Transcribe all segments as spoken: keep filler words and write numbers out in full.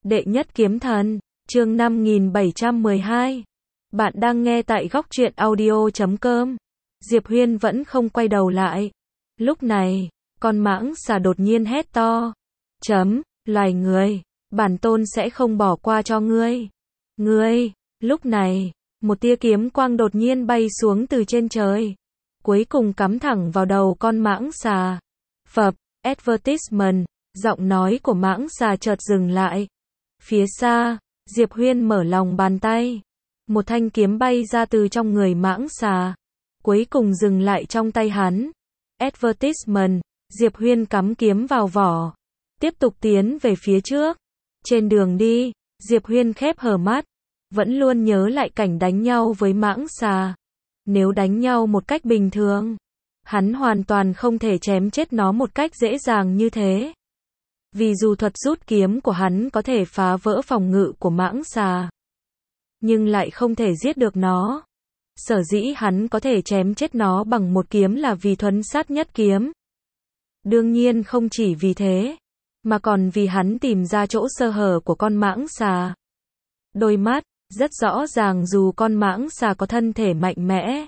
Đệ nhất kiếm thần, chương năm nghìn bảy trăm mười hai. Bạn đang nghe tại góc truyện audio chấm com. Diệp Huyên vẫn không quay đầu lại. Lúc này, con mãng xà đột nhiên hét to. Chấm, loài người, bản tôn sẽ không bỏ qua cho ngươi. Ngươi, lúc này, một tia kiếm quang đột nhiên bay xuống từ trên trời. Cuối cùng cắm thẳng vào đầu con mãng xà. Phập, advertisement, giọng nói của mãng xà chợt dừng lại. Phía xa, Diệp Huyên mở lòng bàn tay. Một thanh kiếm bay ra từ trong người mãng xà. Cuối cùng dừng lại trong tay hắn. Advertisement, Diệp Huyên cắm kiếm vào vỏ. Tiếp tục tiến về phía trước. Trên đường đi, Diệp Huyên khép hờ mắt. Vẫn luôn nhớ lại cảnh đánh nhau với mãng xà. Nếu đánh nhau một cách bình thường, hắn hoàn toàn không thể chém chết nó một cách dễ dàng như thế. Vì dù thuật rút kiếm của hắn có thể phá vỡ phòng ngự của mãng xà, nhưng lại không thể giết được nó. Sở dĩ hắn có thể chém chết nó bằng một kiếm là vì thuấn sát nhất kiếm. Đương nhiên không chỉ vì thế, mà còn vì hắn tìm ra chỗ sơ hở của con mãng xà. Đôi mắt, rất rõ ràng dù con mãng xà có thân thể mạnh mẽ,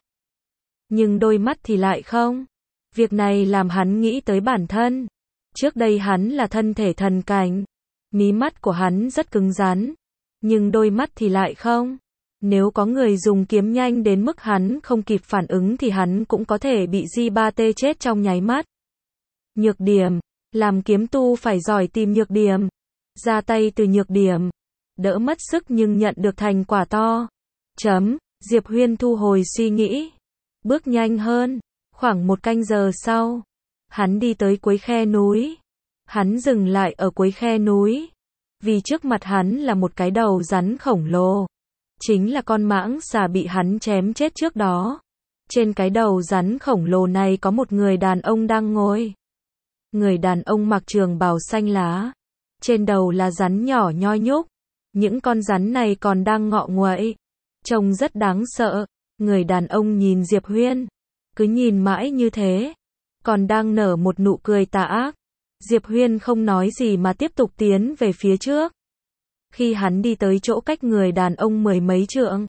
nhưng đôi mắt thì lại không. Việc này làm hắn nghĩ tới bản thân. Trước đây hắn là thân thể thần cảnh, mí mắt của hắn rất cứng rắn, nhưng đôi mắt thì lại không. Nếu có người dùng kiếm nhanh đến mức hắn không kịp phản ứng thì hắn cũng có thể bị Di ba tê chết trong nháy mắt. Nhược điểm, làm kiếm tu phải giỏi tìm nhược điểm, ra tay từ nhược điểm, đỡ mất sức nhưng nhận được thành quả to. Chấm, Diệp Huyên thu hồi suy nghĩ, bước nhanh hơn. Khoảng một canh giờ sau, hắn đi tới cuối khe núi. Hắn dừng lại ở cuối khe núi, vì trước mặt hắn là một cái đầu rắn khổng lồ. Chính là con mãng xà bị hắn chém chết trước đó. Trên cái đầu rắn khổng lồ này có một người đàn ông đang ngồi. Người đàn ông mặc trường bào xanh lá. Trên đầu là rắn nhỏ nhoi nhúc. Những con rắn này còn đang ngọ nguậy, trông rất đáng sợ. Người đàn ông nhìn Diệp Huyên, cứ nhìn mãi như thế, còn đang nở một nụ cười tà ác. Diệp Huyên không nói gì mà tiếp tục tiến về phía trước. Khi hắn đi tới chỗ cách người đàn ông mười mấy trượng,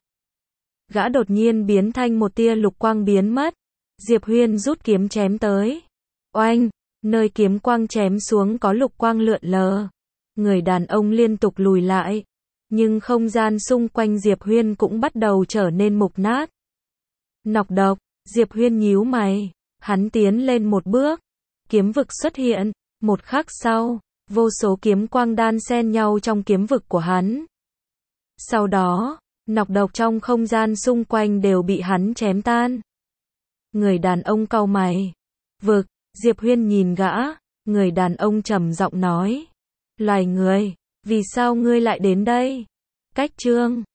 gã đột nhiên biến thành một tia lục quang biến mất. Diệp Huyên rút kiếm chém tới. Oanh, nơi kiếm quang chém xuống có lục quang lượn lờ. Người đàn ông liên tục lùi lại, nhưng không gian xung quanh Diệp Huyên cũng bắt đầu trở nên mục nát. Nọc độc, Diệp Huyên nhíu mày, hắn tiến lên một bước, kiếm vực xuất hiện, một khắc sau, vô số kiếm quang đan xen nhau trong kiếm vực của hắn. Sau đó, nọc độc trong không gian xung quanh đều bị hắn chém tan. Người đàn ông cau mày. Vực, Diệp Huyên nhìn gã, người đàn ông trầm giọng nói. Loài người, vì sao ngươi lại đến đây? Cách chương